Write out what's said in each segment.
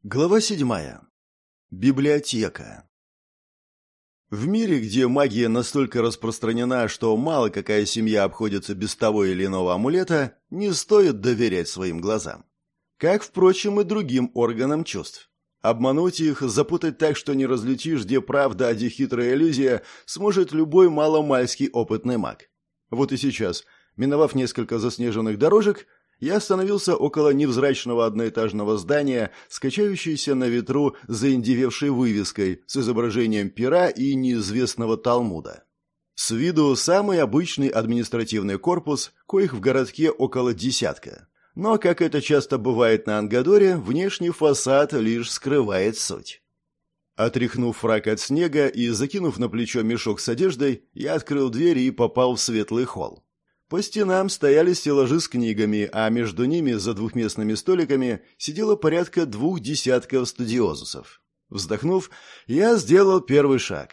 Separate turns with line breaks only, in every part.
Глава 7. Библиотека. В мире, где магия настолько распространена, что мало какая семья обходится без того или иного амулета, не стоит доверять своим глазам. Как, впрочем, и другим органам чувств. Обмануть их, запутать так, что не различишь, где правда, а где хитрая иллюзия, сможет любой маломальский опытный маг. Вот и сейчас, миновав несколько заснеженных дорожек, я остановился около невзрачного одноэтажного здания с качающейся на ветру заиндевевшей вывеской с изображением пера и неизвестного Талмуда. С виду самый обычный административный корпус, коих в городке около десятка. Но, как это часто бывает на Ангадоре, внешний фасад лишь скрывает суть. Отряхнув фрак от снега и закинув на плечо мешок с одеждой, я открыл дверь и попал в светлый холл. По стенам стояли стеллажи с книгами, а между ними за двухместными столиками сидело порядка 20 студиозусов. Вздохнув, я сделал первый шаг.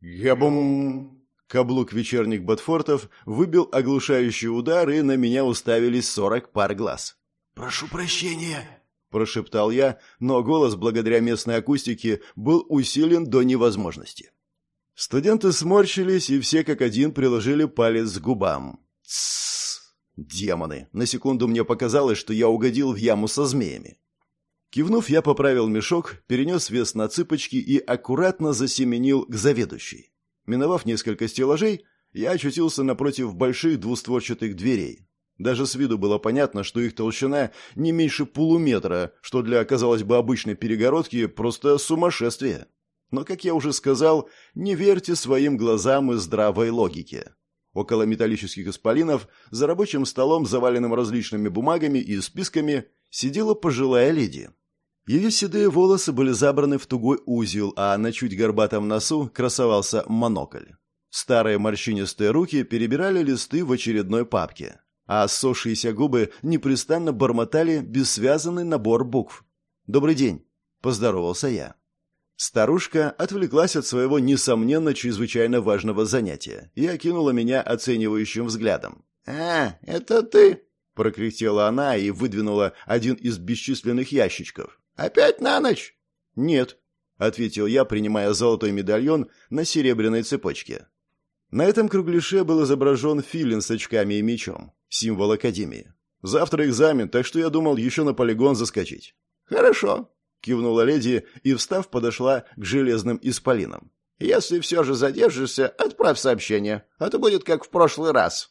Габум! Каблук вечерних ботфортов выбил оглушающий удар, и на меня уставились 40 пар глаз.
«Прошу прощения»,
– прошептал я, но голос, благодаря местной акустике, был усилен до невозможности. Студенты сморщились, и все как один приложили палец к губам. Тссс! Демоны! На секунду мне показалось, что я угодил в яму со змеями. Кивнув, я поправил мешок, перенес вес на цыпочки и аккуратно засеменил к заведующей. Миновав несколько стеллажей, я очутился напротив больших двустворчатых дверей. Даже с виду было понятно, что их толщина не меньше полуметра, что для, казалось бы, обычной перегородки просто сумасшествие. Но, как я уже сказал, не верьте своим глазам и здравой логике. Около металлических исполинов, за рабочим столом, заваленным различными бумагами и списками, сидела пожилая леди. Ее седые волосы были забраны в тугой узел, а на чуть горбатом носу красовался монокль. Старые морщинистые руки перебирали листы в очередной папке, а ссохшиеся губы непрестанно бормотали бессвязанный набор букв. «Добрый день», — поздоровался я. Старушка отвлеклась от своего, несомненно, чрезвычайно важного занятия и окинула меня оценивающим взглядом.
«А, это ты?»
— прокряхтела она и выдвинула один из бесчисленных ящичков.
«Опять на ночь?»
«Нет», — ответил я, принимая золотой медальон на серебряной цепочке. На этом кругляше был изображен филин с очками и мечом, символ Академии. «Завтра экзамен, так что я думал еще на полигон заскочить».
«Хорошо», —
кивнула леди и, встав, подошла к железным исполинам.
«Если все же задержишься, отправь сообщение, а то будет как в прошлый раз».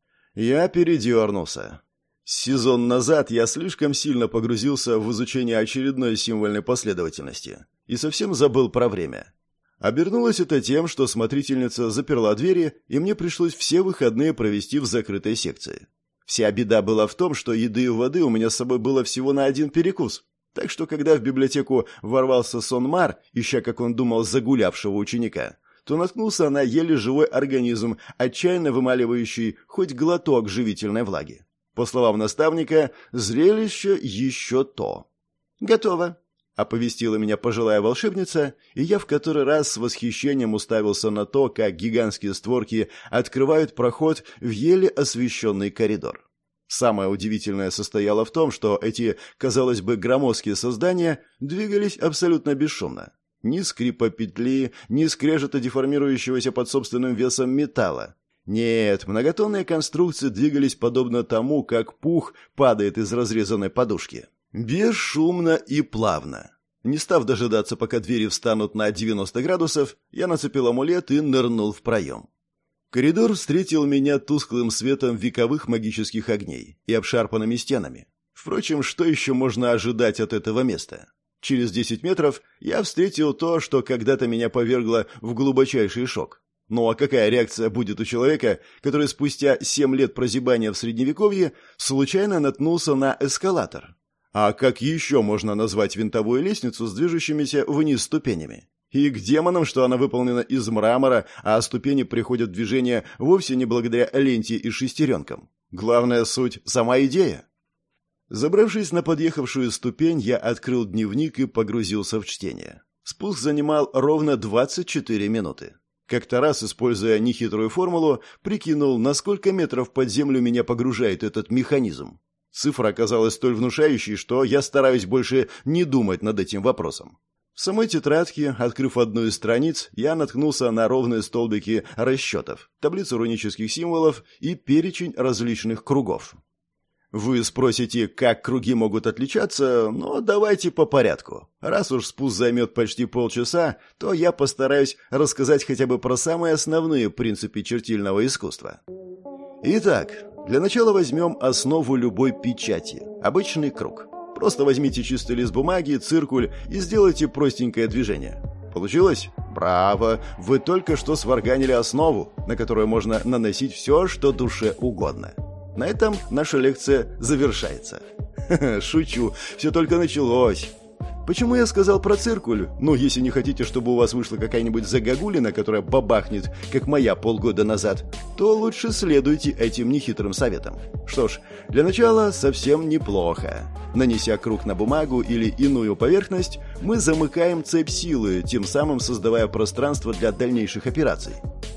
Я передернулся. Сезон назад я слишком сильно погрузился в изучение очередной символьной последовательности и совсем забыл про время. Обернулось это тем, что смотрительница заперла двери, и мне пришлось все выходные провести в закрытой секции. Вся беда была в том, что еды и воды у меня с собой было всего на один перекус. Так что, когда в библиотеку ворвался Сонмар, ища, как он думал, загулявшего ученика, то наткнулся на еле живой организм, отчаянно вымаливающий хоть глоток живительной влаги. По словам наставника, зрелище еще то. «Готово», — оповестила меня пожилая волшебница, и я в который раз с восхищением уставился на то, как гигантские створки открывают проход в еле освещенный коридор. Самое удивительное состояло в том, что эти, казалось бы, громоздкие создания двигались абсолютно бесшумно. Ни скрипа петли, ни скрежета деформирующегося под собственным весом металла. Нет, многотонные конструкции двигались подобно тому, как пух падает из разрезанной подушки. Бесшумно и плавно. Не став дожидаться, пока двери встанут на 90 градусов, я нацепил амулет и нырнул в проем. Коридор встретил меня тусклым светом вековых магических огней и обшарпанными стенами. Впрочем, что еще можно ожидать от этого места? Через 10 метров я встретил то, что когда-то меня повергло в глубочайший шок. Ну а какая реакция будет у человека, который спустя 7 лет прозябания в Средневековье случайно наткнулся на эскалатор? А как еще можно назвать винтовую лестницу с движущимися вниз ступенями? И к демонам, что она выполнена из мрамора, а ступени приходят в движение вовсе не благодаря ленте и шестеренкам. Главная суть – сама идея. Забравшись на подъехавшую ступень, я открыл дневник и погрузился в чтение. Спуск занимал ровно 24 минуты. Как-то раз, используя нехитрую формулу, прикинул, на сколько метров под землю меня погружает этот механизм. Цифра оказалась столь внушающей, что я стараюсь больше не думать над этим вопросом. В самой тетрадке, открыв одну из страниц, я наткнулся на ровные столбики расчетов, таблицу рунических символов и перечень различных кругов. Вы спросите, как круги могут отличаться, но давайте по порядку. Раз уж спуск займет почти полчаса, то я постараюсь рассказать хотя бы про самые основные принципы чертильного искусства. Итак, для начала возьмем основу любой печати – обычный круг. Просто возьмите чистый лист бумаги, циркуль и сделайте простенькое движение. Получилось? Браво! Вы только что сварганили основу, на которую можно наносить все, что душе угодно. На этом наша лекция завершается. Шучу, все только началось. Почему я сказал про циркуль? Ну, если не хотите, чтобы у вас вышла какая-нибудь загогулина, которая бабахнет, как моя полгода назад, то лучше следуйте этим нехитрым советам. Что ж, для начала совсем неплохо. Нанеся круг на бумагу или иную поверхность, мы замыкаем цепь силы, тем самым создавая пространство для дальнейших операций.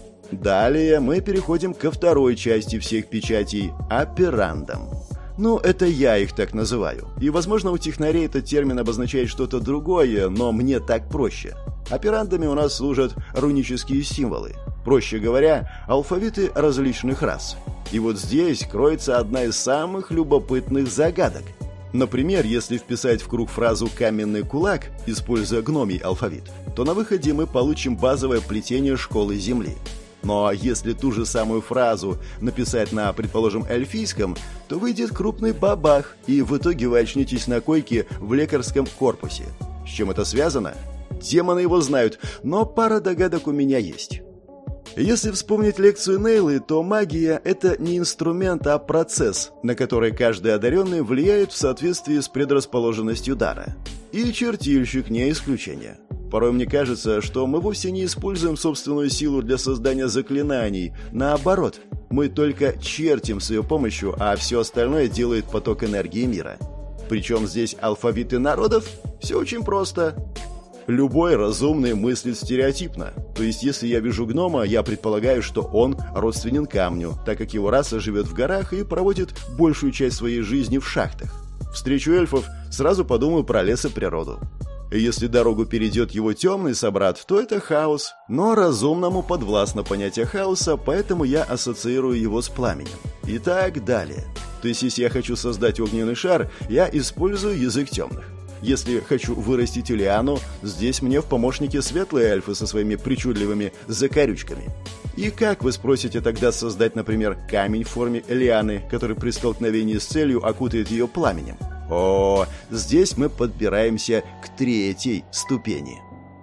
Далее мы переходим ко второй части всех печатей – операндам. Ну, это я их так называю. И, возможно, у технарей этот термин обозначает что-то другое, но мне так проще. Операндами у нас служат рунические символы. Проще говоря, алфавиты различных рас. И вот здесь кроется одна из самых любопытных загадок. Например, если вписать в круг фразу «каменный кулак», используя гномий алфавит, то на выходе мы получим базовое плетение школы Земли. Но если ту же самую фразу написать на, предположим, эльфийском, то выйдет крупный бабах, и в итоге вы очнетесь на койке в лекарском корпусе. С чем это связано? Демоны его знают, но пара догадок у меня есть. Если вспомнить лекцию Нейлы, то магия – это не инструмент, а процесс, на который каждый одаренный влияет в соответствии с предрасположенностью дара. И чертильщик не исключение. Порой мне кажется, что мы вовсе не используем собственную силу для создания заклинаний. Наоборот, мы только чертим с ее помощью, а все остальное делает поток энергии мира. Причем здесь алфавиты народов? Все очень просто. Любой разумный мыслит стереотипно. То есть, если я вижу гнома, я предполагаю, что он родственен камню, так как его раса живет в горах и проводит большую часть своей жизни в шахтах. Встречу эльфов, сразу подумаю про лес и природу. Если дорогу перейдет его темный собрат, то это хаос. Но разумному подвластно понятие хаоса, поэтому я ассоциирую его с пламенем. И так далее. То есть, если я хочу создать огненный шар, я использую язык темных. Если хочу вырастить лиану, здесь мне в помощники светлые эльфы со своими причудливыми закорючками. И как, вы спросите, тогда создать, например, камень в форме лианы, который при столкновении с целью окутает ее пламенем? О, здесь мы подбираемся к третьей ступени.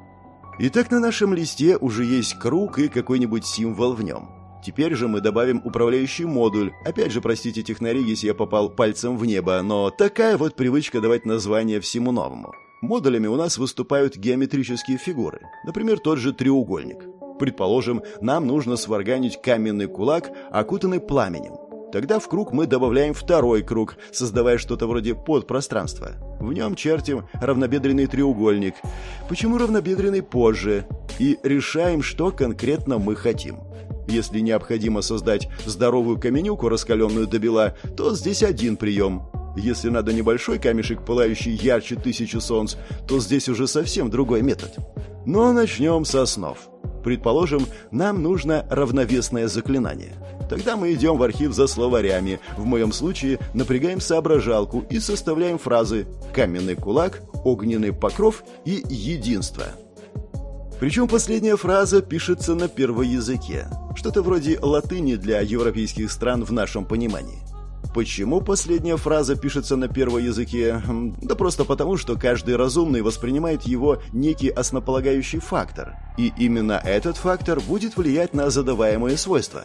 Итак, на нашем листе уже есть круг и какой-нибудь символ в нем. Теперь же мы добавим управляющий модуль. Опять же, простите, технари, если я попал пальцем в небо, но такая вот привычка давать название всему новому. Модулями у нас выступают геометрические фигуры. Например, тот же треугольник. Предположим, нам нужно сварганить каменный кулак, окутанный пламенем. Тогда в круг мы добавляем второй круг, создавая что-то вроде подпространства. В нем чертим равнобедренный треугольник. Почему равнобедренный позже? И решаем, что конкретно мы хотим. Если необходимо создать здоровую каменюку, раскаленную до бела, то здесь один прием. Если надо небольшой камешек, пылающий ярче 1000 солнц, то здесь уже совсем другой метод. Но начнем с основ. Предположим, нам нужно равновесное заклинание. Тогда мы идем в архив за словарями, в моем случае напрягаем соображалку и составляем фразы «каменный кулак», «огненный покров» и «единство». Причем последняя фраза пишется на первоязыке, что-то вроде латыни для европейских стран в нашем понимании. Почему последняя фраза пишется на первоязыке? Да просто потому, что каждый разумный воспринимает его некий основополагающий фактор, и именно этот фактор будет влиять на задаваемые свойства.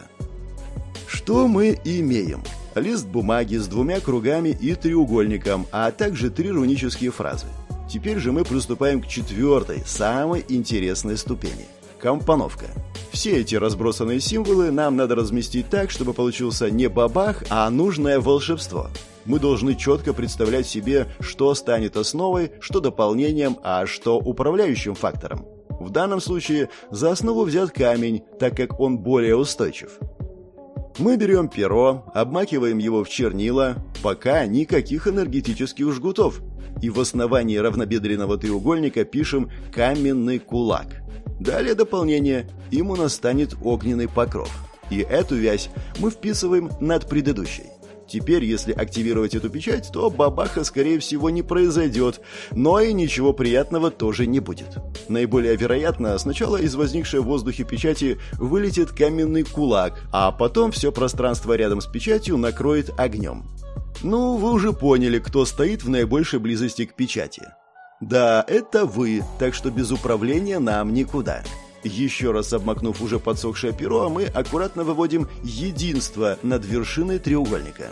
Что мы имеем? Лист бумаги с 2 кругами и треугольником, а также 3 рунические фразы. Теперь же мы приступаем к 4-й, самой интересной ступени – компоновка. Все эти разбросанные символы нам надо разместить так, чтобы получился не бабах, а нужное волшебство. Мы должны четко представлять себе, что станет основой, что дополнением, а что управляющим фактором. В данном случае за основу взят камень, так как он более устойчив. Мы берем перо, обмакиваем его в чернила, пока никаких энергетических жгутов, и в основании равнобедренного треугольника пишем «каменный кулак». Далее дополнение, им у нас станет огненный покров. И эту вязь мы вписываем над предыдущей. Теперь, если активировать эту печать, то бабаха, скорее всего, не произойдет, но и ничего приятного тоже не будет. Наиболее вероятно, сначала из возникшей в воздухе печати вылетит каменный кулак, а потом все пространство рядом с печатью накроет огнем. Ну, вы уже поняли, кто стоит в наибольшей близости к печати. Да, это вы, так что без управления нам никуда. Еще раз обмакнув уже подсохшее перо, мы аккуратно выводим единство над вершиной треугольника.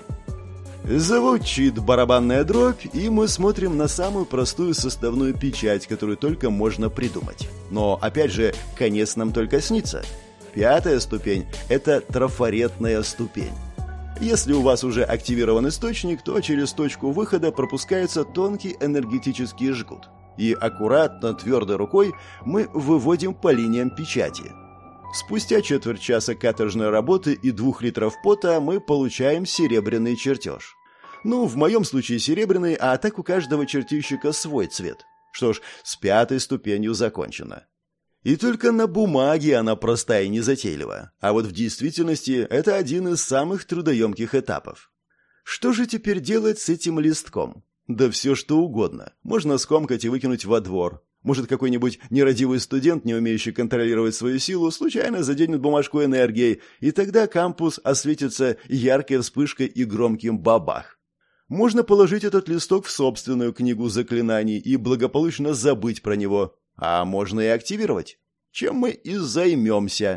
Звучит барабанная дробь, и мы смотрим на самую простую составную печать, которую только можно придумать. Но, опять же, конец нам только снится. 5-я ступень – это трафаретная ступень. Если у вас уже активирован источник, то через точку выхода пропускается тонкий энергетический жгут. И аккуратно, твердой рукой мы выводим по линиям печати. Спустя четверть часа каторжной работы и 2 литров пота мы получаем серебряный чертеж. Ну, в моем случае серебряный, а так у каждого чертильщика свой цвет. Что ж, с 5-й ступенью закончено. И только на бумаге она простая и незатейлива, а вот в действительности это один из самых трудоемких этапов. Что же теперь делать с этим листком? Да все что угодно. Можно скомкать и выкинуть во двор. Может, какой-нибудь нерадивый студент, не умеющий контролировать свою силу, случайно заденет бумажку энергией, и тогда кампус осветится яркой вспышкой и громким бабах. Можно положить этот листок в собственную книгу заклинаний и благополучно забыть про него. А можно и активировать. Чем мы и займемся.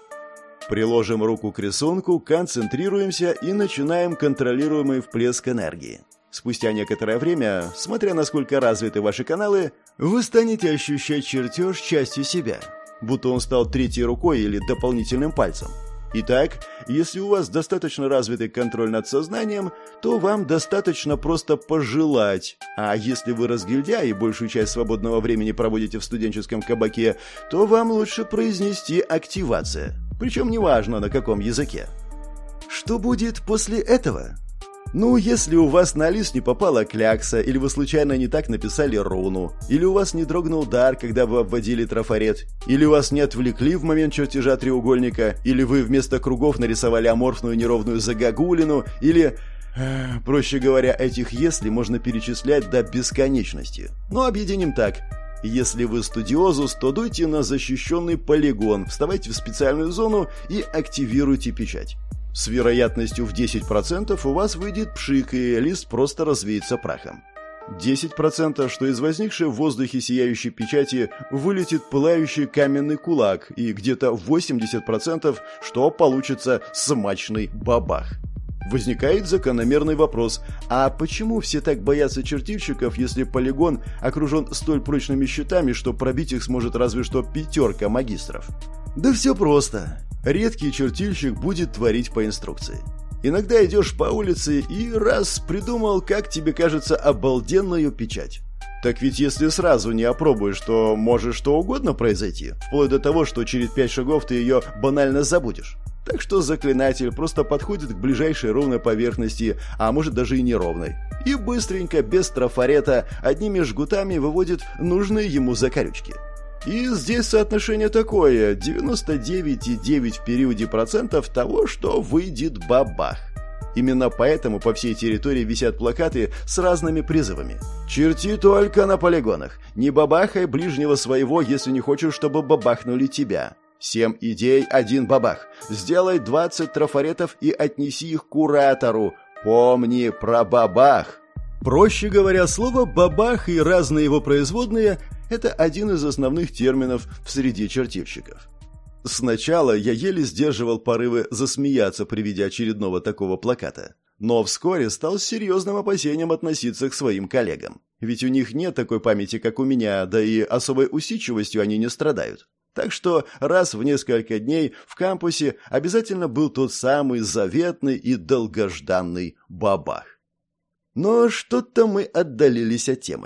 Приложим руку к рисунку, концентрируемся и начинаем контролируемый всплеск энергии. Спустя некоторое время, смотря насколько развиты ваши каналы, вы станете ощущать чертеж частью себя, будто он стал третьей рукой или дополнительным пальцем. Итак, если у вас достаточно развитый контроль над сознанием, то вам достаточно просто пожелать. А если вы разгильдяй и большую часть свободного времени проводите в студенческом кабаке, то вам лучше произнести «активация». Причем неважно, на каком языке. Что будет после этого? Ну, если у вас на лист не попала клякса, или вы случайно не так написали руну, или у вас не дрогнул дар, когда вы обводили трафарет, или вас не отвлекли в момент чертежа треугольника, или вы вместо кругов нарисовали аморфную неровную загогулину, или... Проще говоря, этих «если» можно перечислять до бесконечности. Но объединим так. Если вы студиозус, то дуйте на защищенный полигон, вставайте в специальную зону и активируйте печать. С вероятностью в 10% у вас выйдет пшик, и лист просто развеется прахом. 10%, что из возникшей в воздухе сияющей печати вылетит пылающий каменный кулак, и где-то 80%, что получится смачный бабах. Возникает закономерный вопрос, а почему все так боятся чертильщиков, если полигон окружен столь прочными щитами, что пробить их сможет разве что 5 магистров? Да все просто. Редкий чертильщик будет творить по инструкции. Иногда идешь по улице и раз придумал, как тебе кажется, обалденную печать. Так ведь если сразу не опробуешь, то может что угодно произойти, вплоть до того, что через 5 шагов ты ее банально забудешь. Так что заклинатель просто подходит к ближайшей ровной поверхности, а может даже и неровной, и быстренько, без трафарета, одними жгутами выводит нужные ему закорючки. И здесь соотношение такое: 99,9 в периоде процентов того, что выйдет бабах. Именно поэтому по всей территории висят плакаты с разными призывами. «Черти только на полигонах! Не бабахай ближнего своего, если не хочешь, чтобы бабахнули тебя!» 7 идей, 1 бабах. Сделай 20 трафаретов и отнеси их куратору. Помни про бабах. Проще говоря, слово «бабах» и разные его производные – это один из основных терминов в среде чертильщиков. Сначала я еле сдерживал порывы засмеяться при виде очередного такого плаката. Но вскоре стал с серьезным опасением относиться к своим коллегам. Ведь у них нет такой памяти, как у меня, да и особой усидчивостью они не страдают. Так что раз в несколько дней в кампусе обязательно был тот самый заветный и долгожданный бабах. Но что-то мы отдалились от темы.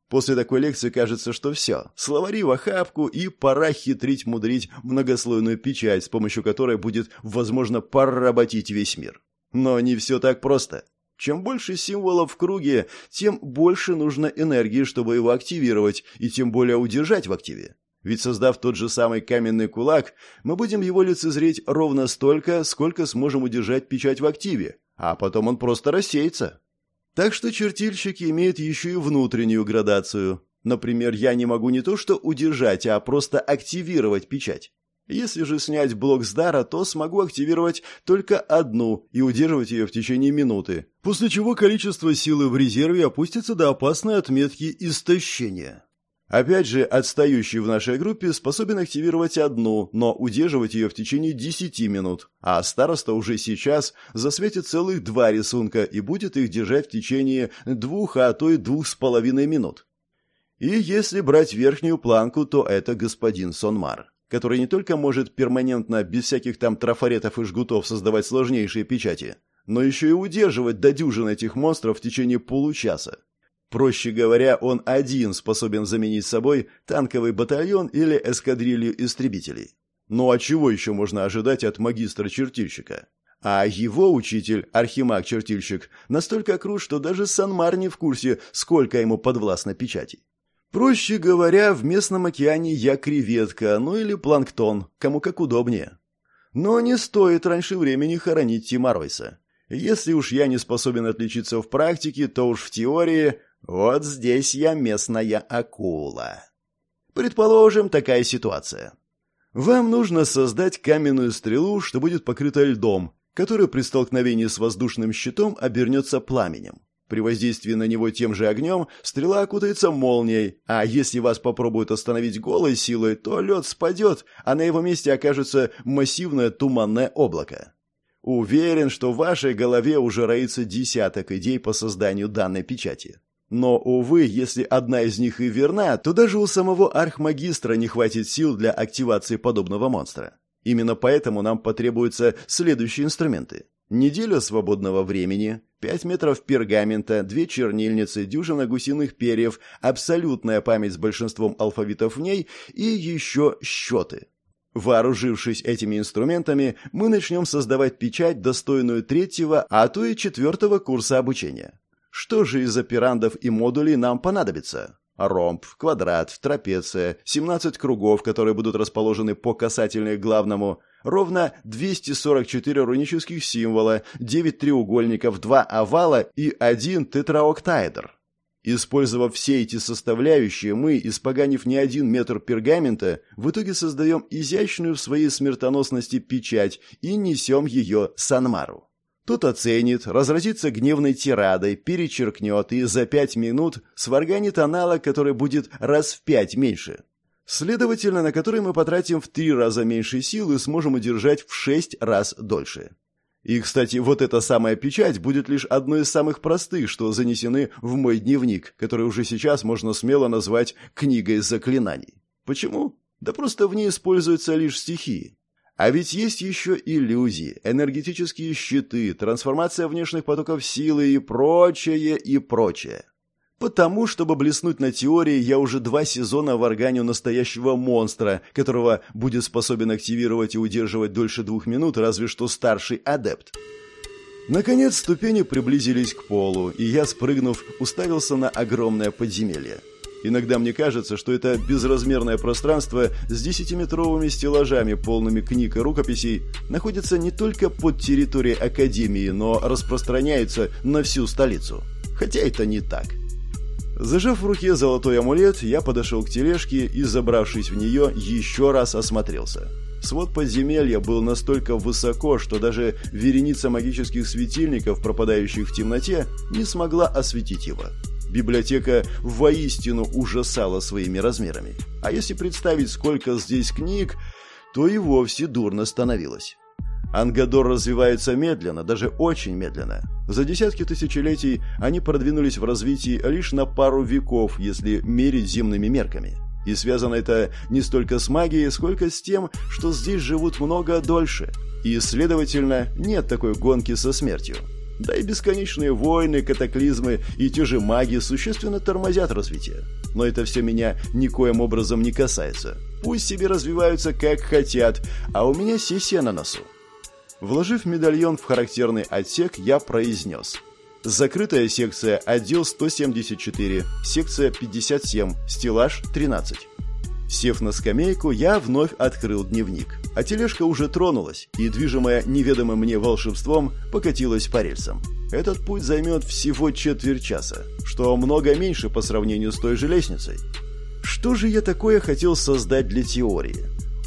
После такой лекции кажется, что все, словари в охапку и пора хитрить-мудрить многослойную печать, с помощью которой будет возможно поработить весь мир. Но не все так просто. Чем больше символов в круге, тем больше нужно энергии, чтобы его активировать, и тем более удержать в активе. Ведь создав тот же самый каменный кулак, мы будем его лицезреть ровно столько, сколько сможем удержать печать в активе, а потом он просто рассеется. Так что чертильщики имеют еще и внутреннюю градацию. Например, я не могу не то что удержать, а просто активировать печать. Если же снять блок с дара, то смогу активировать только одну и удерживать ее в течение минуты, после чего количество силы в резерве опустится до опасной отметки истощения. Опять же, отстающий в нашей группе способен активировать одну, но удерживать ее в течение 10 минут, а староста уже сейчас засветит целых 2 рисунка и будет их держать в течение 2, а то и 2,5 минут. И если брать верхнюю планку, то это господин Сонмар, который не только может перманентно, без всяких там трафаретов и жгутов создавать сложнейшие печати, но еще и удерживать до дюжины этих монстров в течение получаса. Проще говоря, он один способен заменить собой танковый батальон или эскадрилью истребителей. Ну а чего еще можно ожидать от магистра-чертильщика? А его учитель, архимаг-чертильщик, настолько крут, что даже Сонмар не в курсе, сколько ему подвластно печатей. Проще говоря, в местном океане я креветка, ну или планктон, кому как удобнее. Но не стоит раньше времени хоронить Тима Ройса. Если уж я не способен отличиться в практике, то уж в теории... Вот здесь я местная акула. Предположим, такая ситуация. Вам нужно создать каменную стрелу, что будет покрыта льдом, который при столкновении с воздушным щитом обернется пламенем. При воздействии на него тем же огнем стрела окутается молнией, а если вас попробуют остановить голой силой, то лед спадет, а на его месте окажется массивное туманное облако. Уверен, что в вашей голове уже роится десяток идей по созданию данной печати. Но, увы, если одна из них и верна, то даже у самого архмагистра не хватит сил для активации подобного монстра. Именно поэтому нам потребуются следующие инструменты. Неделя свободного времени, 5 метров пергамента, 2 чернильницы, дюжина гусиных перьев, абсолютная память с большинством алфавитов в ней и еще счеты. Вооружившись этими инструментами, мы начнем создавать печать, достойную 3-го, а то и 4-го курса обучения. Что же из операндов и модулей нам понадобится? Ромб, квадрат, трапеция, 17 кругов, которые будут расположены по касательной к главному, ровно 244 рунических символа, 9 треугольников, 2 овала и 1 тетраоктаэдр. Использовав все эти составляющие, мы, испоганив не 1 метр пергамента, в итоге создаем изящную в своей смертоносности печать и несем ее Сонмару. Тот оценит, разразится гневной тирадой, перечеркнет и за 5 минут сварганит аналог, который будет раз в 5 меньше. Следовательно, на который мы потратим в 3 раза меньше сил и сможем удержать в 6 раз дольше. И, кстати, вот эта самая печать будет лишь одной из самых простых, что занесены в мой дневник, который уже сейчас можно смело назвать книгой заклинаний. Почему? Да просто в ней используются лишь стихии. А ведь есть еще иллюзии, энергетические щиты, трансформация внешних потоков силы и прочее, и прочее. Потому, чтобы блеснуть на теории, я уже 2 сезона варганю настоящего монстра, которого будет способен активировать и удерживать дольше 2 минут, разве что старший адепт. Наконец ступени приблизились к полу, и я, спрыгнув, уставился на огромное подземелье. Иногда мне кажется, что это безразмерное пространство с 10-метровыми стеллажами, полными книг и рукописей, находится не только под территорией Академии, но распространяется на всю столицу. Хотя это не так. Зажав в руке золотой амулет, я подошел к тележке и, забравшись в нее, еще раз осмотрелся. Свод подземелья был настолько высоко, что даже вереница магических светильников, пропадающих в темноте, не смогла осветить его. Библиотека воистину ужасала своими размерами. А если представить, сколько здесь книг, то и вовсе дурно становилось. Ангадор развивается медленно, даже очень медленно. За десятки тысячелетий они продвинулись в развитии лишь на пару веков, если мерить земными мерками. И связано это не столько с магией, сколько с тем, что здесь живут много дольше. И, следовательно, нет такой гонки со смертью. Да и бесконечные войны, катаклизмы и те же маги существенно тормозят развитие. Но это все меня никоим образом не касается. Пусть себе развиваются как хотят, а у меня сессия на носу. Вложив медальон в характерный отсек, я произнес: закрытая секция, отдел 174, секция 57, стеллаж 13. Сев на скамейку, я вновь открыл дневник. А тележка уже тронулась и, движимая неведомым мне волшебством, покатилась по рельсам. Этот путь займет всего четверть часа, что много меньше по сравнению с той же лестницей. Что же я такое хотел создать для теории?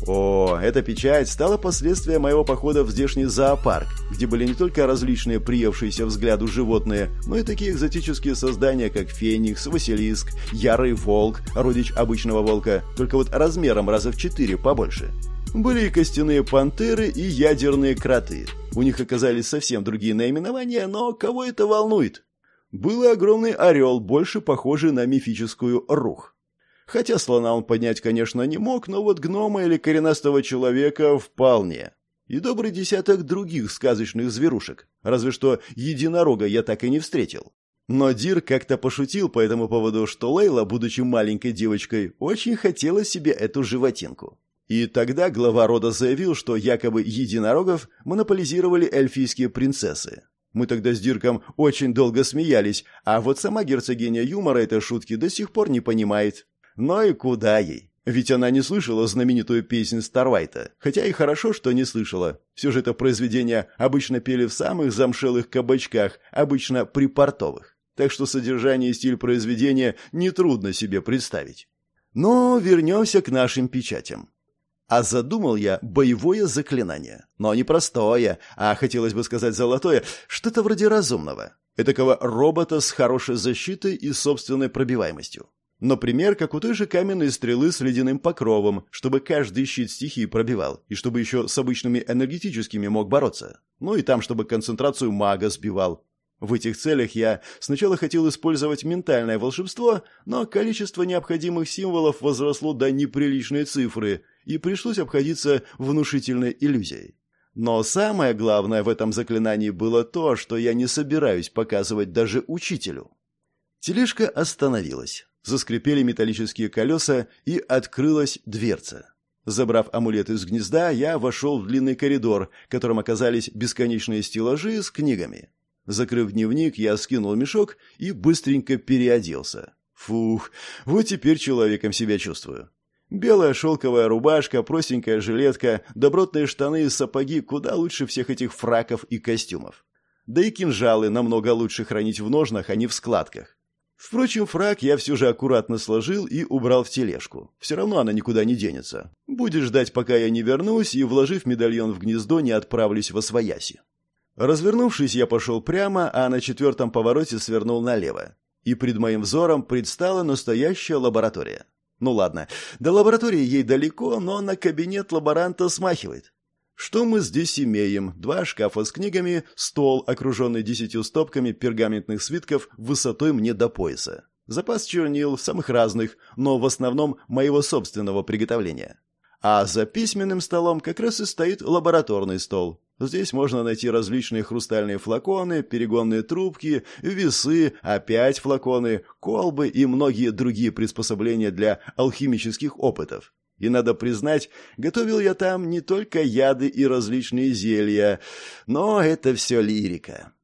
О, эта печать стала последствием моего похода в здешний зоопарк, где были не только различные приевшиеся взгляду животные, но и такие экзотические создания, как феникс, василиск, ярый волк, родич обычного волка, только вот размером раза в 4 побольше. Были и костяные пантеры, и ядерные кроты. У них оказались совсем другие наименования, но кого это волнует? Был и огромный орел, больше похожий на мифическую рух. Хотя слона он поднять, конечно, не мог, но вот гнома или коренастого человека вполне. И добрый десяток других сказочных зверушек. Разве что единорога я так и не встретил. Но Дир как-то пошутил по этому поводу, что Лейла, будучи маленькой девочкой, очень хотела себе эту животинку. И тогда глава рода заявил, что якобы единорогов монополизировали эльфийские принцессы. Мы тогда с Дирком очень долго смеялись, а вот сама герцогиня юмора этой шутки до сих пор не понимает. Но и куда ей? Ведь она не слышала знаменитую песнь Старвайта. Хотя и хорошо, что не слышала. Все же это произведение обычно пели в самых замшелых кабачках, обычно припортовых. Так что содержание и стиль произведения нетрудно себе представить. Но вернемся к нашим печатям. А задумал я боевое заклинание. Но не простое, а, хотелось бы сказать, золотое, что-то вроде разумного. Этакого робота с хорошей защитой и собственной пробиваемостью. Например, как у той же каменной стрелы с ледяным покровом, чтобы каждый щит стихии пробивал, и чтобы еще с обычными энергетическими мог бороться. Ну и там, чтобы концентрацию мага сбивал. В этих целях я сначала хотел использовать ментальное волшебство, но количество необходимых символов возросло до неприличной цифры, и пришлось обходиться внушительной иллюзией. Но самое главное в этом заклинании было то, что я не собираюсь показывать даже учителю. Тележка остановилась. Заскрипели металлические колеса, и открылась дверца. Забрав амулет из гнезда, я вошел в длинный коридор, которым оказались бесконечные стеллажи с книгами. Закрыв дневник, я скинул мешок и быстренько переоделся. Фух, вот теперь человеком себя чувствую. Белая шелковая рубашка, простенькая жилетка, добротные штаны и сапоги куда лучше всех этих фраков и костюмов. Да и кинжалы намного лучше хранить в ножнах, а не в складках. Впрочем, фрак я все же аккуратно сложил и убрал в тележку. Все равно она никуда не денется. Будет ждать, пока я не вернусь, и, вложив медальон в гнездо, не отправлюсь восвояси. Развернувшись, я пошел прямо, а на 4-м повороте свернул налево. И пред моим взором предстала настоящая лаборатория. Ну ладно, до лаборатории ей далеко, но на кабинет лаборанта смахивает. Что мы здесь имеем? 2 шкафа с книгами, стол, окруженный 10 стопками пергаментных свитков высотой мне до пояса. Запас чернил, самых разных, но в основном моего собственного приготовления. А за письменным столом как раз и стоит лабораторный стол. Здесь можно найти различные хрустальные флаконы, перегонные трубки, весы, опять флаконы, колбы и многие другие приспособления для алхимических опытов. И, надо признать, готовил я там не только яды и различные зелья, но это все лирика.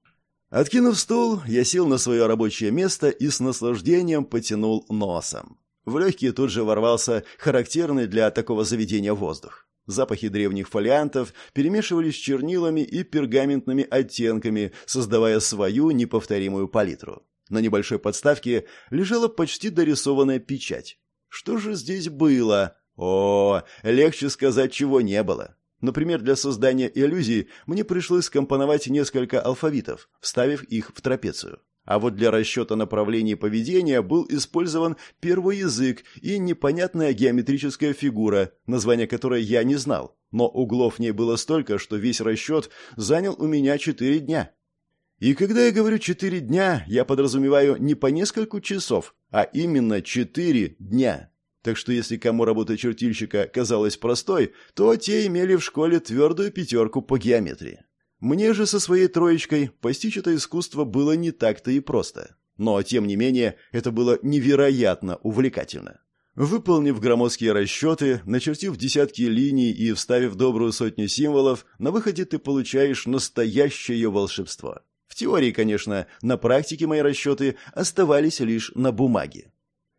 Откинув стул, я сел на свое рабочее место и с наслаждением потянул носом. В легкие тут же ворвался характерный для такого заведения воздух. Запахи древних фолиантов перемешивались с чернилами и пергаментными оттенками, создавая свою неповторимую палитру. На небольшой подставке лежала почти дорисованная печать. Что же здесь было? О, легче сказать, чего не было. Например, для создания иллюзий мне пришлось скомпоновать несколько алфавитов, вставив их в трапецию. А вот для расчета направлений поведения был использован первый язык и непонятная геометрическая фигура, название которой я не знал, но углов в ней было столько, что весь расчет занял у меня 4 дня. И когда я говорю 4 дня, я подразумеваю не по несколько часов, а именно 4 дня. Так что если кому работа чертильщика казалась простой, то те имели в школе твердую 5 по геометрии. Мне же со своей троечкой постичь это искусство было не так-то и просто. Но, тем не менее, это было невероятно увлекательно. Выполнив громоздкие расчеты, начертив десятки линий и вставив добрую сотню символов, на выходе ты получаешь настоящее волшебство. В теории, конечно, на практике мои расчеты оставались лишь на бумаге.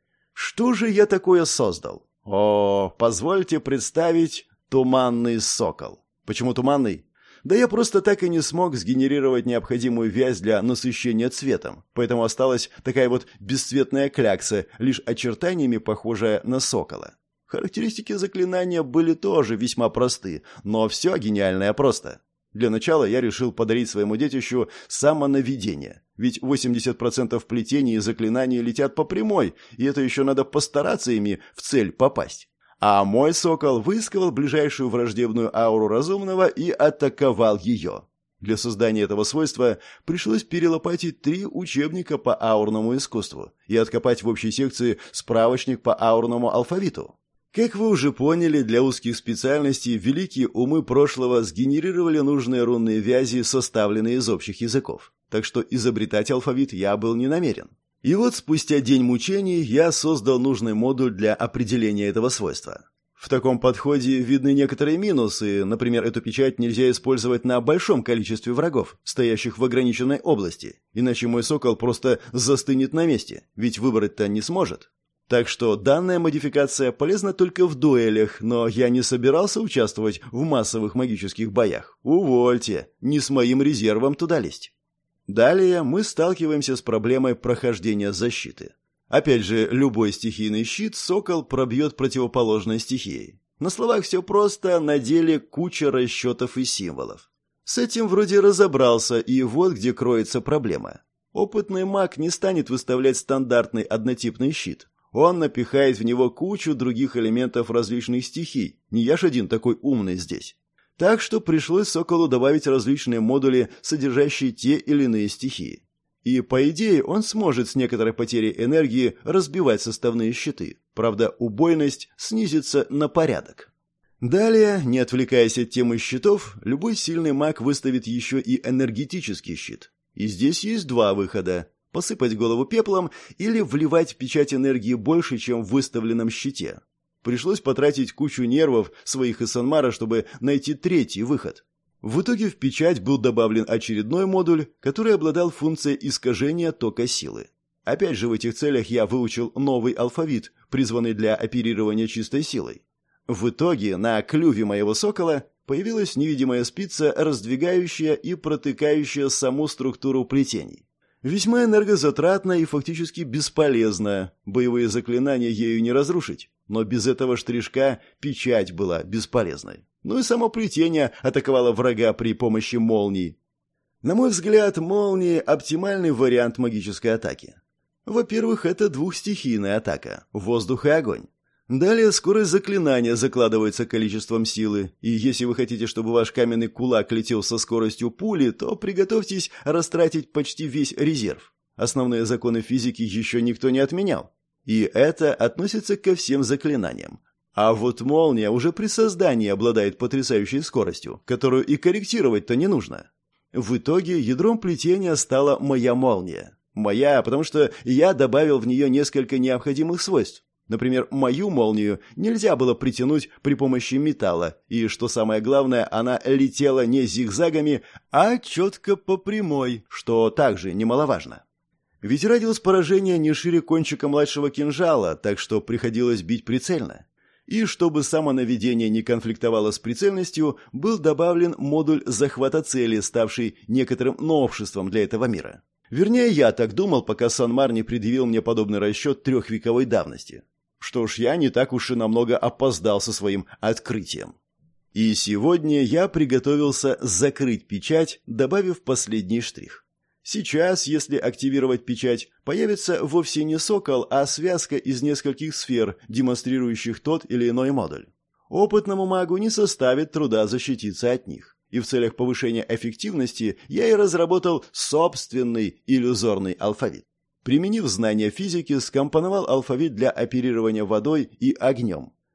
Что же я такое создал? Позвольте представить туманный сокол. Почему туманный? Да я просто так и не смог сгенерировать необходимую вязь для насыщения цветом, поэтому осталась такая вот бесцветная клякса, лишь очертаниями похожая на сокола. Характеристики заклинания были тоже весьма просты, но все гениальное просто. Для начала я решил подарить своему детищу самонаведение, ведь 80% плетений и заклинаний летят по прямой, и это еще надо постараться ими в цель попасть. А мой сокол выискивал ближайшую враждебную ауру разумного и атаковал ее. Для создания этого свойства пришлось перелопатить 3 учебника по аурному искусству и откопать в общей секции справочник по аурному алфавиту. Как вы уже поняли, для узких специальностей великие умы прошлого сгенерировали нужные рунные вязи, составленные из общих языков. Так что изобретать алфавит я был не намерен. И вот спустя день мучений я создал нужный модуль для определения этого свойства. В таком подходе видны некоторые минусы, например, эту печать нельзя использовать на большом количестве врагов, стоящих в ограниченной области, иначе мой сокол просто застынет на месте, ведь выбрать-то не сможет. Так что данная модификация полезна только в дуэлях, но я не собирался участвовать в массовых магических боях. Увольте, не с моим резервом туда лезть. Далее мы сталкиваемся с проблемой прохождения защиты. Опять же, любой стихийный щит сокол пробьет противоположной стихией. На словах все просто, на деле куча расчетов и символов. С этим вроде разобрался, и вот где кроется проблема. Опытный маг не станет выставлять стандартный однотипный щит. Он напихает в него кучу других элементов различных стихий. Не я ж один такой умный здесь. Так что пришлось соколу добавить различные модули, содержащие те или иные стихии. И, по идее, он сможет с некоторой потерей энергии разбивать составные щиты. Правда, убойность снизится на порядок. Далее, не отвлекаясь от темы щитов, любой сильный маг выставит еще и энергетический щит. И здесь есть 2 выхода. Посыпать голову пеплом или вливать в печать энергии больше, чем в выставленном щите. Пришлось потратить кучу нервов своих и Санмара, чтобы найти 3-й выход. В итоге в печать был добавлен очередной модуль, который обладал функцией искажения тока силы. Опять же, в этих целях я выучил новый алфавит, призванный для оперирования чистой силой. В итоге на клюве моего сокола появилась невидимая спица, раздвигающая и протыкающая саму структуру плетений. Весьма энергозатратно и фактически бесполезно. Боевые заклинания ею не разрушить. Но без этого штришка печать была бесполезной. Ну и само плетение атаковало врага при помощи молний. На мой взгляд, молнии – оптимальный вариант магической атаки. Во-первых, это двухстихийная атака – воздух и огонь. Далее скорость заклинания закладывается количеством силы, и если вы хотите, чтобы ваш каменный кулак летел со скоростью пули, то приготовьтесь растратить почти весь резерв. Основные законы физики еще никто не отменял. И это относится ко всем заклинаниям. А вот молния уже при создании обладает потрясающей скоростью, которую и корректировать-то не нужно. В итоге ядром плетения стала моя молния. Моя, потому что я добавил в нее несколько необходимых свойств. Например, мою молнию нельзя было притянуть при помощи металла, и, что самое главное, она летела не зигзагами, а четко по прямой, что также немаловажно. Ведь радиус поражения не шире кончика младшего кинжала, так что приходилось бить прицельно. И чтобы самонаведение не конфликтовало с прицельностью, был добавлен модуль захвата цели, ставший некоторым новшеством для этого мира. Вернее, я так думал, пока Санмар не предъявил мне подобный расчет 3-вековой давности. Что ж, я не так уж и намного опоздал со своим открытием. И сегодня я приготовился закрыть печать, добавив последний штрих. Сейчас, если активировать печать, появится вовсе не сокол, а связка из нескольких сфер, демонстрирующих тот или иной модуль. Опытному магу не составит труда защититься от них. И в целях повышения эффективности я и разработал собственный иллюзорный алфавит. Применив знания физики, скомпоновал алфавит для оперирования водой и огнем.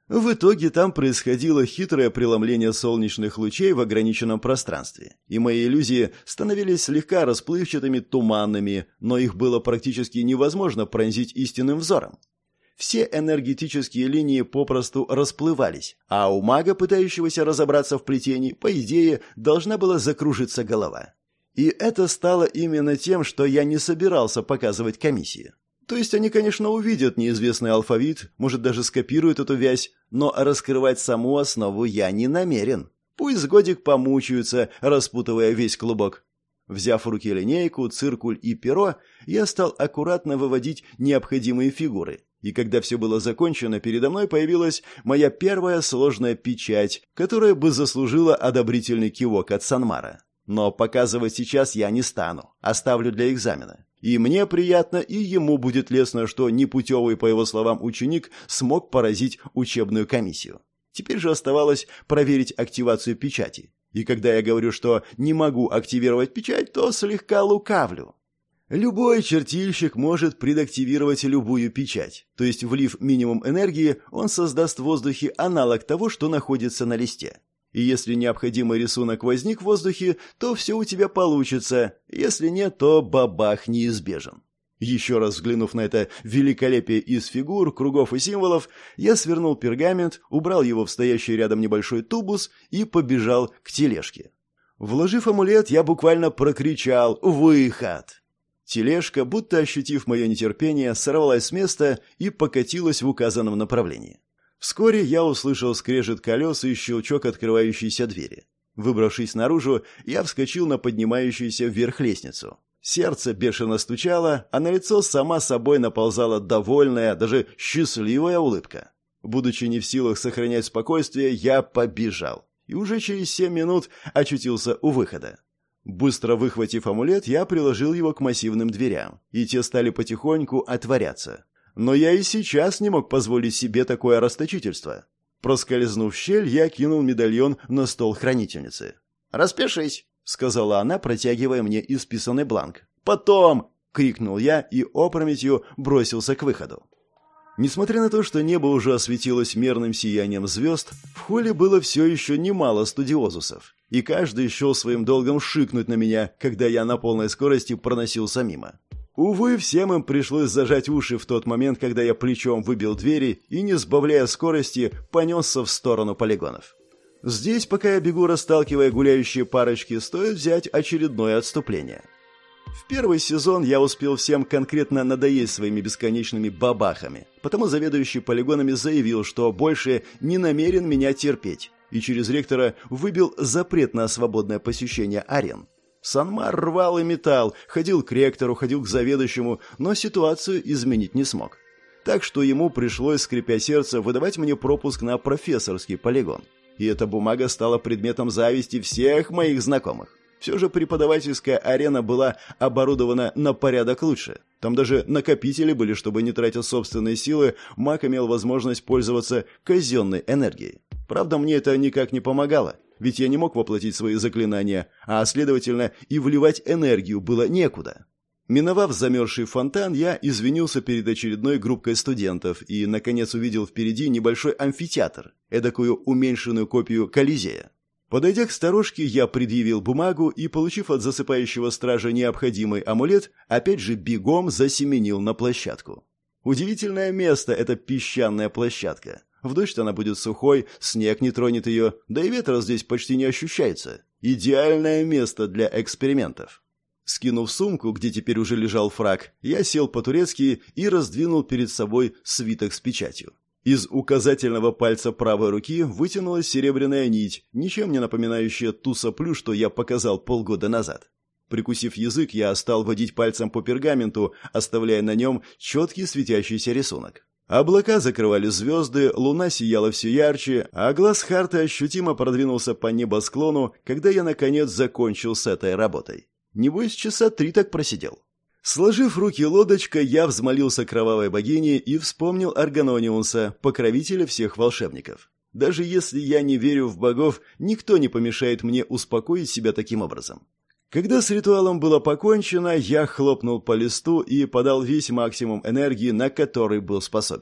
В итоге там происходило хитрое преломление солнечных лучей в ограниченном пространстве, и мои иллюзии становились слегка расплывчатыми, туманными, но их было практически невозможно пронзить истинным взором. Все энергетические линии попросту расплывались, а у мага, пытающегося разобраться в плетении, по идее, должна была закружиться голова. И это стало именно тем, что я не собирался показывать комиссии. То есть они, конечно, увидят неизвестный алфавит, может, даже скопируют эту вязь, но раскрывать саму основу я не намерен. Пусть с годик помучаются, распутывая весь клубок. Взяв в руки линейку, циркуль и перо, я стал аккуратно выводить необходимые фигуры. И когда все было закончено, передо мной появилась моя первая сложная печать, которая бы заслужила одобрительный кивок от Санмара. Но показывать сейчас я не стану, оставлю для экзамена. И мне приятно, и ему будет лестно, что непутевый, по его словам, ученик смог поразить учебную комиссию. Теперь же оставалось проверить активацию печати. И когда я говорю, что не могу активировать печать, то слегка лукавлю. Любой чертильщик может предактивировать любую печать, то есть, влив минимум энергии, он создаст в воздухе аналог того, что находится на листе. И если необходимый рисунок возник в воздухе, то все у тебя получится, если нет, то бабах неизбежен. Еще раз взглянув на это великолепие из фигур, кругов и символов, я свернул пергамент, убрал его в стоящий рядом небольшой тубус и побежал к тележке. Вложив амулет, я буквально прокричал «Выход!». Тележка, будто ощутив мое нетерпение, сорвалась с места и покатилась в указанном направлении. Вскоре я услышал скрежет колес и щелчок открывающейся двери. Выбравшись наружу, я вскочил на поднимающуюся вверх лестницу. Сердце бешено стучало, а на лицо сама собой наползала довольная, даже счастливая улыбка. Будучи не в силах сохранять спокойствие, я побежал. И уже через 7 минут очутился у выхода. Быстро выхватив амулет, я приложил его к массивным дверям, и те стали потихоньку отворяться. Но я и сейчас не мог позволить себе такое расточительство. Проскользнув в щель, я кинул медальон на стол хранительницы.
«Распишись»,
— сказала она, протягивая мне исписанный бланк. «Потом!» — крикнул я и опрометью бросился к выходу. Несмотря на то, что небо уже осветилось мерным сиянием звезд, в холле было все еще немало студиозусов, и каждый счел своим долгом шикнуть на меня, когда я на полной скорости проносился мимо. Увы, всем им пришлось зажать уши в тот момент, когда я плечом выбил двери и, не сбавляя скорости, понесся в сторону полигонов. Здесь, пока я бегу, расталкивая гуляющие парочки, стоит взять очередное отступление. В первый сезон я успел всем конкретно надоесть своими бесконечными бабахами, потому заведующий полигонами заявил, что больше не намерен меня терпеть, и через ректора выбил запрет на свободное посещение арен. Санмар рвал и метал, ходил к ректору, ходил к заведующему, но ситуацию изменить не смог. Так что ему пришлось, скрипя сердце, выдавать мне пропуск на профессорский полигон. И эта бумага стала предметом зависти всех моих знакомых. Все же преподавательская арена была оборудована на порядок лучше. Там даже накопители были, чтобы, не тратя собственные силы, маг имел возможность пользоваться казенной энергией. Правда, мне это никак не помогало, ведь я не мог воплотить свои заклинания, а, следовательно, и вливать энергию было некуда. Миновав замерзший фонтан, я извинился перед очередной группкой студентов и, наконец, увидел впереди небольшой амфитеатр, эдакую уменьшенную копию Колизея. Подойдя к сторожке, я предъявил бумагу и, получив от засыпающего стража необходимый амулет, опять же бегом засеменил на площадку. Удивительное место эта песчаная площадка. В дождь она будет сухой, снег не тронет ее, да и ветра здесь почти не ощущается. Идеальное место для экспериментов. Скинув сумку, где теперь уже лежал фрак, я сел по-турецки и раздвинул перед собой свиток с печатью. Из указательного пальца правой руки вытянулась серебряная нить, ничем не напоминающая ту соплю, что я показал полгода назад. Прикусив язык, я стал водить пальцем по пергаменту, оставляя на нем четкий светящийся рисунок. Облака закрывали звезды, луна сияла все ярче, а глаз Харта ощутимо продвинулся по небосклону, когда я, наконец, закончил с этой работой. Небось, часа 3 так просидел. Сложив руки лодочкой, я взмолился кровавой богине и вспомнил Аргонониуса, покровителя всех волшебников. Даже если я не верю в богов, никто не помешает мне успокоить себя таким образом. Когда с ритуалом было покончено, я хлопнул по листу и подал весь максимум энергии, на который был способен.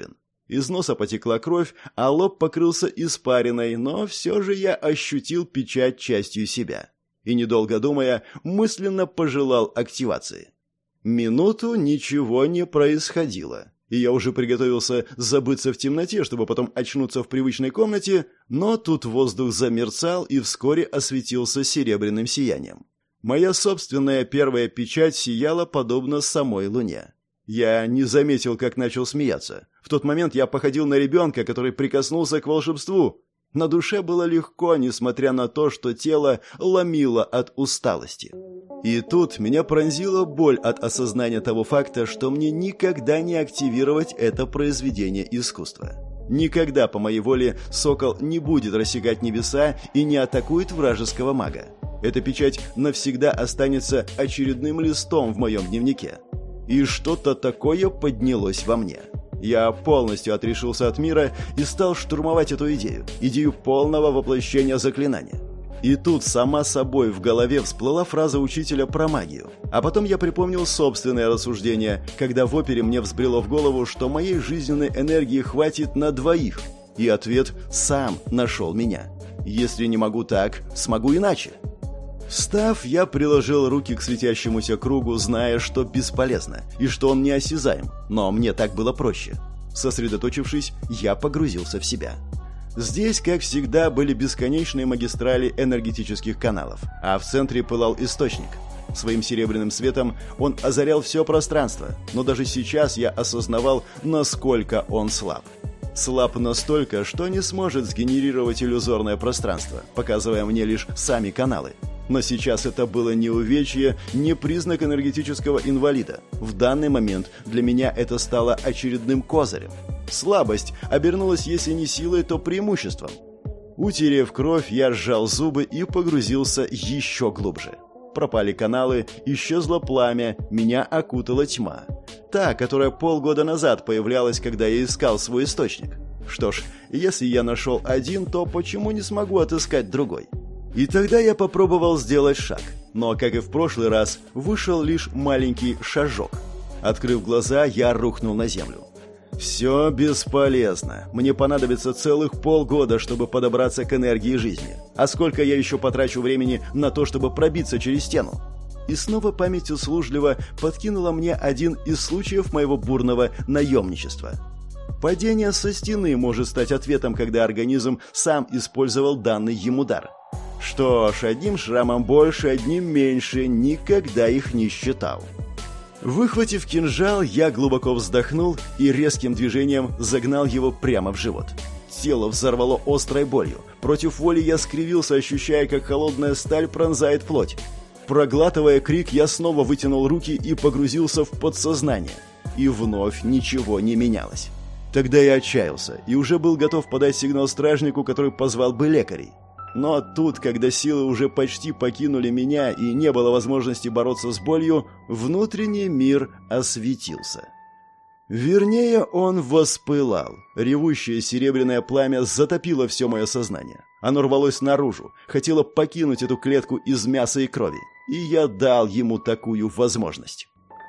Из носа потекла кровь, а лоб покрылся испариной, но все же я ощутил печать частью себя. И, недолго думая, мысленно пожелал активации. Минуту ничего не происходило, и я уже приготовился забыться в темноте, чтобы потом очнуться в привычной комнате, но тут воздух замерцал и вскоре осветился серебряным сиянием. Моя собственная первая печать сияла подобно самой луне. Я не заметил, как начал смеяться. В тот момент я походил на ребенка, который прикоснулся к волшебству. На душе было легко, несмотря на то, что тело ломило от усталости. И тут меня пронзила боль от осознания того факта, что мне никогда не активировать это произведение искусства. Никогда по моей воле сокол не будет рассекать небеса и не атакует вражеского мага. Эта печать навсегда останется очередным листом в моем дневнике. И что-то такое поднялось во мне. Я полностью отрешился от мира и стал штурмовать эту идею полного воплощения заклинания. И тут сама собой в голове всплыла фраза учителя про магию. А потом я припомнил собственное рассуждение, когда в опере мне взбрело в голову, что моей жизненной энергии хватит на двоих. И ответ сам нашел меня. Если не могу так, смогу иначе. Встав, я приложил руки к светящемуся кругу, зная, что бесполезно, и что он неосязаем, но мне так было проще. Сосредоточившись, я погрузился в себя. Здесь, как всегда, были бесконечные магистрали энергетических каналов, а в центре пылал источник. Своим серебряным светом он озарял все пространство, но даже сейчас я осознавал, насколько он слаб. Слаб настолько, что не сможет сгенерировать иллюзорное пространство, показывая мне лишь сами каналы. Но сейчас это было не увечье, не признак энергетического инвалида. В данный момент для меня это стало очередным козырем. Слабость обернулась, если не силой, то преимуществом. Утерев кровь, я сжал зубы и погрузился еще глубже. Пропали каналы, исчезло пламя, меня окутала тьма. Та, которая полгода назад появлялась, когда я искал свой источник. Что ж, если я нашел один, то почему не смогу отыскать другой? И тогда я попробовал сделать шаг, но, как и в прошлый раз, вышел лишь маленький шажок. Открыв глаза, я рухнул на землю. Все бесполезно. Мне понадобится целых полгода, чтобы подобраться к энергии жизни. А сколько я еще потрачу времени на то, чтобы пробиться через стену? И снова память услужливо подкинула мне один из случаев моего бурного наемничества. Падение со стены может стать ответом, когда организм сам использовал данный ему дар. Что ж, одним шрамом больше, одним меньше, никогда их не считал. Выхватив кинжал, я глубоко вздохнул и резким движением загнал его прямо в живот. Тело взорвало острой болью. Против воли я скривился, ощущая, как холодная сталь пронзает плоть. Проглатывая крик, я снова вытянул руки и погрузился в подсознание. И вновь ничего не менялось. Тогда я отчаялся и уже был готов подать сигнал стражнику, который позвал бы лекарей. Но тут, когда силы уже почти покинули меня и не было возможности бороться с болью, внутренний мир осветился. Вернее, он воспылал. Ревущее серебряное пламя затопило все мое сознание. Оно рвалось наружу, хотело покинуть эту клетку из мяса и крови. И я дал ему такую возможность.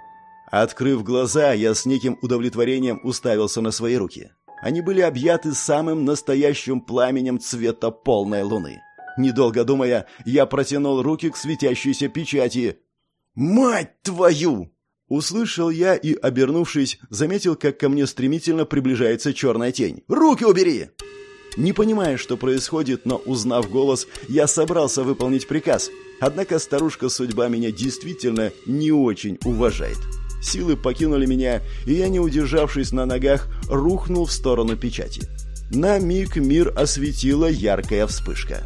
Открыв глаза, я с неким удовлетворением уставился на свои руки. Они были объяты самым настоящим пламенем цвета полной луны. Недолго думая, я протянул руки к светящейся печати. «Мать твою!» Услышал я и, обернувшись, заметил, как ко мне стремительно приближается черная тень. «Руки убери!» Не понимая, что происходит, но узнав голос, я собрался выполнить приказ. Однако старушка-судьба меня действительно не очень уважает. Силы покинули меня, и я, не удержавшись на ногах, рухнул в сторону печати. На миг мир осветила яркая вспышка.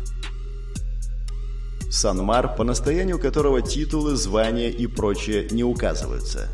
Санмар, по настоянию которого титулы, звания и прочее не указываются.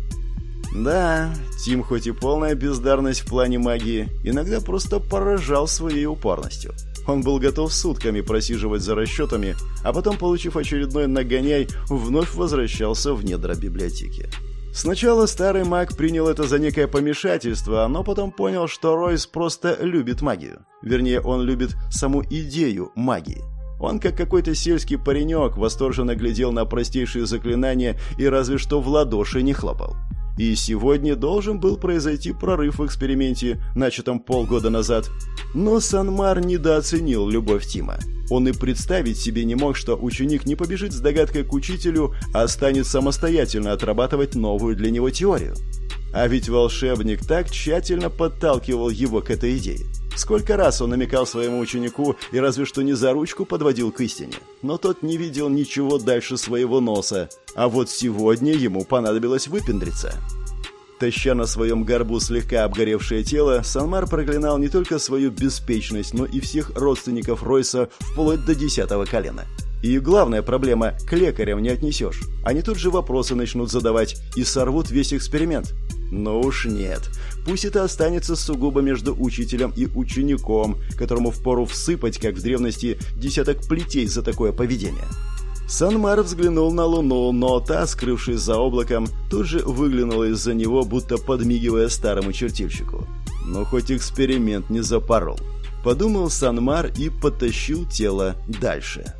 Да, Тим, хоть и полная бездарность в плане магии, иногда просто поражал своей упорностью. Он был готов сутками просиживать за расчетами, а потом, получив очередной нагоняй, вновь возвращался в недра библиотеки. Сначала старый маг принял это за некое помешательство, но потом понял, что Ройс просто любит магию. Вернее, он любит саму идею магии. Он, как какой-то сельский паренек, восторженно глядел на простейшие заклинания и разве что в ладоши не хлопал. И сегодня должен был произойти прорыв в эксперименте, начатом полгода назад. Но Санмар недооценил любовь Тима. Он и представить себе не мог, что ученик не побежит с догадкой к учителю, а станет самостоятельно отрабатывать новую для него теорию. А ведь волшебник так тщательно подталкивал его к этой идее. Сколько раз он намекал своему ученику и разве что не за ручку подводил к истине. Но тот не видел ничего дальше своего носа. А вот сегодня ему понадобилось выпендриться. Таща на своем горбу слегка обгоревшее тело, Санмар проклинал не только свою беспечность, но и всех родственников Ройса вплоть до 10-го колена. И главная проблема – к лекарям не отнесешь. Они тут же вопросы начнут задавать и сорвут весь эксперимент. Но уж нет. Пусть это останется сугубо между учителем и учеником, которому впору всыпать, как в древности, 10 плетей за такое поведение. Санмар взглянул на луну, но та, скрывшись за облаком, тут же выглянула из-за него, будто подмигивая старому чертильщику. Но хоть эксперимент не запорол. Подумал Санмар и потащил тело дальше.